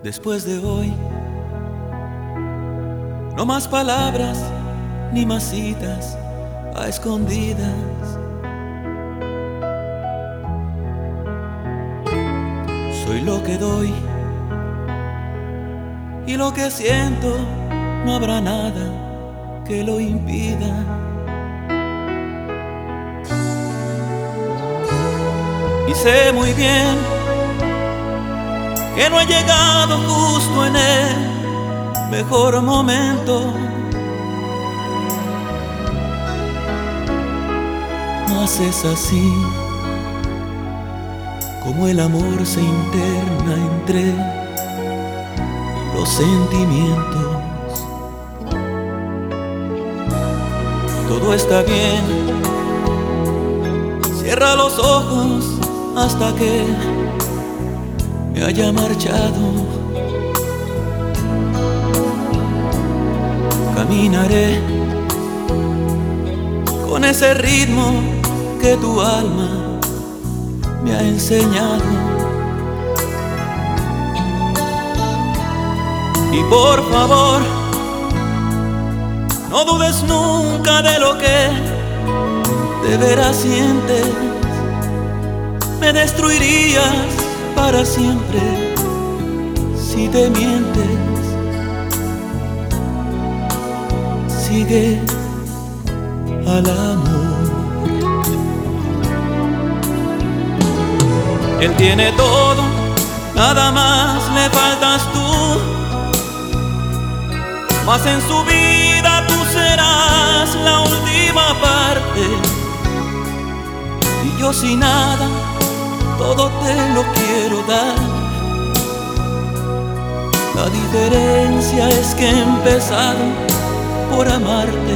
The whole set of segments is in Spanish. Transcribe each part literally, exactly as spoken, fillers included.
Después de hoy, no más palabras ni más citas a escondidas. Soy lo que doy y lo que siento, no habrá nada que lo impida. Y sé muy bien que no he llegado justo en el mejor momento, mas es así como el amor se interna entre los sentimientos. Todo está bien, cierra los ojos hasta que me haya marchado. Caminaré con ese ritmo que tu alma me ha enseñado. Y por favor, no dudes nunca de lo que de veras sientes. Me destruirías para siempre si te mientes. Sigue al amor. Él tiene todo, nada más le faltas tú. Mas en su vida tú serás la última parte. Y yo sin nada, todo te lo quiero dar. La diferencia es que he empezado por amarte.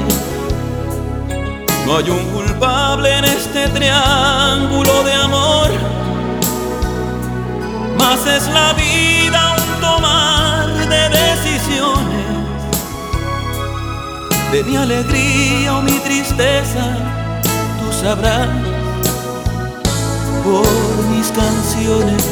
No hay un culpable en este triángulo de amor, mas es la vida un tomar de decisiones. De mi alegría o mi tristeza, tú sabrás por mis canciones.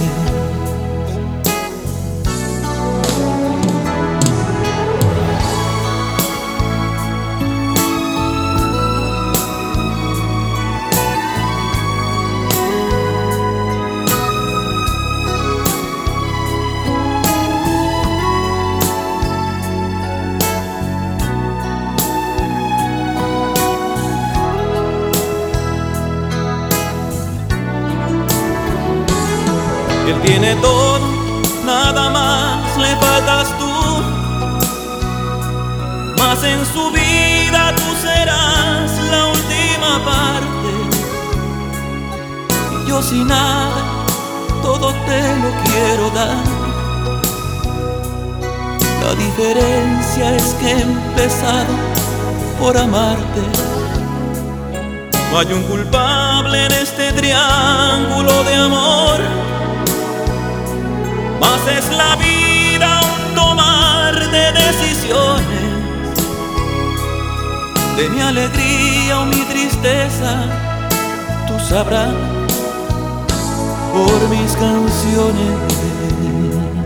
Él tiene todo, nada más le faltas tú. Mas en su vida tú serás la última parte. Y yo sin nada, todo te lo quiero dar. La diferencia es que he empezado por amarte. No hay un culpable en este triángulo de amor, mas es la vida un tomar de decisiones. De mi alegría o mi tristeza, tú sabrás por mis canciones.